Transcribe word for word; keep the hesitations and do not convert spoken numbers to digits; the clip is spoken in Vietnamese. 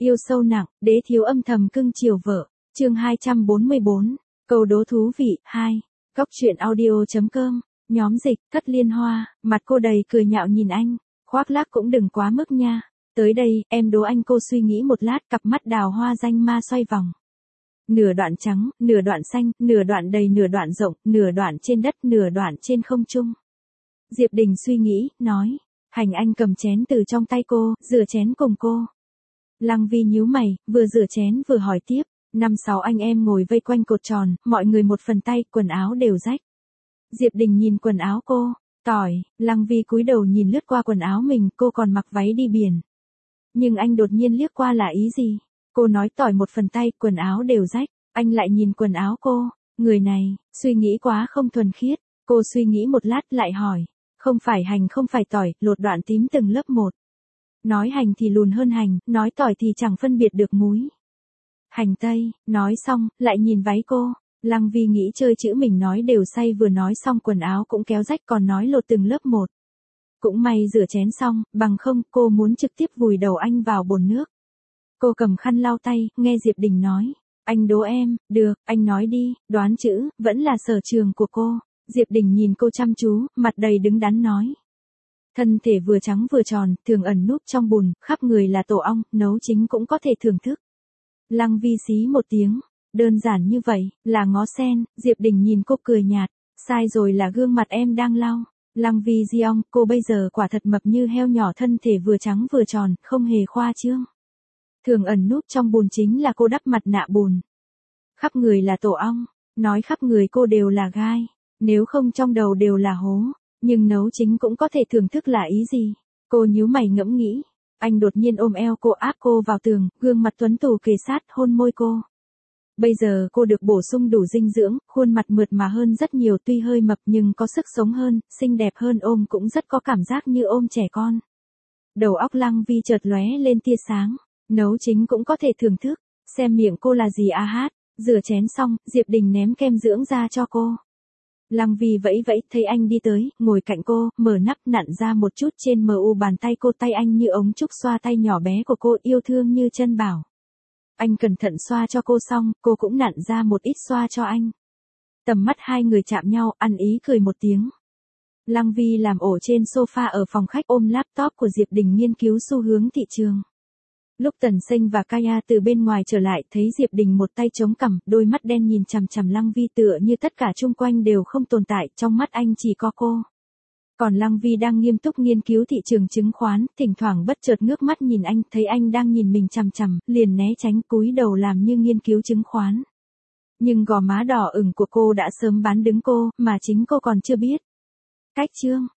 Yêu sâu nặng, đế thiếu âm thầm cưng chiều vợ. Chương hai trăm bốn mươi bốn, câu đố thú vị, hai. Góc truyện audio.com, nhóm dịch, Thất Liên Hoa, mặt cô đầy cười nhạo nhìn anh, khoác lác cũng đừng quá mức nha. Tới đây, em đố anh. Cô suy nghĩ một lát, cặp mắt đào hoa danh ma xoay vòng. Nửa đoạn trắng, nửa đoạn xanh, nửa đoạn đầy nửa đoạn rộng, nửa đoạn trên đất, nửa đoạn trên không trung. Diệp Đình suy nghĩ, nói. Hành Anh cầm chén từ trong tay cô, rửa chén cùng cô. Lăng Vi nhíu mày, vừa rửa chén vừa hỏi tiếp. Năm sáu anh em ngồi vây quanh cột tròn, mọi người một phần tay, quần áo đều rách. Diệp Đình nhìn quần áo cô, tỏi. Lăng Vi cúi đầu nhìn lướt qua quần áo mình, cô còn mặc váy đi biển. Nhưng anh đột nhiên liếc qua là ý gì? Cô nói tỏi một phần tay, quần áo đều rách. Anh lại nhìn quần áo cô. Người này, suy nghĩ quá không thuần khiết. Cô suy nghĩ một lát lại hỏi. Không phải hành không phải tỏi, lột đoạn tím từng lớp một. Nói hành thì lùn hơn hành, nói tỏi thì chẳng phân biệt được múi. Hành tây, nói xong, lại nhìn váy cô. Lăng Vi nghĩ chơi chữ mình nói đều say, vừa nói xong quần áo cũng kéo rách, còn nói lột từng lớp một. Cũng may rửa chén xong, bằng không cô muốn trực tiếp vùi đầu anh vào bồn nước. Cô cầm khăn lau tay, nghe Diệp Đình nói. Anh đố em, được, anh nói đi, đoán chữ, vẫn là sở trường của cô. Diệp Đình nhìn cô chăm chú, mặt đầy đứng đắn nói. Thân thể vừa trắng vừa tròn, thường ẩn núp trong bùn, khắp người là tổ ong, nấu chính cũng có thể thưởng thức. Lăng Vi xí một tiếng, đơn giản như vậy, là ngó sen. Diệp Đình nhìn cô cười nhạt, sai rồi, là gương mặt em đang lau. Lăng Vi di ong, cô bây giờ quả thật mập như heo nhỏ, thân thể vừa trắng vừa tròn, không hề khoa trương. Thường ẩn núp trong bùn chính là cô đắp mặt nạ bùn. Khắp người là tổ ong, nói khắp người cô đều là gai, nếu không trong đầu đều là hố. Nhưng nấu chính cũng có thể thưởng thức là ý gì? Cô nhíu mày ngẫm nghĩ. Anh đột nhiên ôm eo cô, áp cô vào tường, gương mặt tuấn tú kề sát, hôn môi cô. Bây giờ cô được bổ sung đủ dinh dưỡng, khuôn mặt mượt mà hơn rất nhiều, tuy hơi mập nhưng có sức sống hơn, xinh đẹp hơn, ôm cũng rất có cảm giác như ôm trẻ con. Đầu óc Lăng Vi chợt lóe lên tia sáng, nấu chính cũng có thể thưởng thức, xem miệng cô là gì a hát. Rửa chén xong, Diệp Đình ném kem dưỡng da cho cô. Lăng Vi vẫy vẫy, thấy anh đi tới, ngồi cạnh cô, mở nắp nặn ra một chút trên mờ u bàn tay cô, tay anh như ống trúc xoa tay nhỏ bé của cô, yêu thương như chân bảo. Anh cẩn thận xoa cho cô xong, cô cũng nặn ra một ít xoa cho anh. Tầm mắt hai người chạm nhau, ăn ý cười một tiếng. Lăng Vi làm ổ trên sofa ở phòng khách, ôm laptop của Diệp Đình nghiên cứu xu hướng thị trường. Lúc Tần Sinh và Kaya từ bên ngoài trở lại, thấy Diệp Đình một tay chống cằm, đôi mắt đen nhìn chằm chằm Lăng Vi, tựa như tất cả chung quanh đều không tồn tại, trong mắt anh chỉ có cô. Còn Lăng Vi đang nghiêm túc nghiên cứu thị trường chứng khoán, thỉnh thoảng bất chợt ngước mắt nhìn anh, thấy anh đang nhìn mình chằm chằm, liền né tránh, cúi đầu làm như nghiên cứu chứng khoán. Nhưng gò má đỏ ửng của cô đã sớm bán đứng cô, mà chính cô còn chưa biết. Cách chương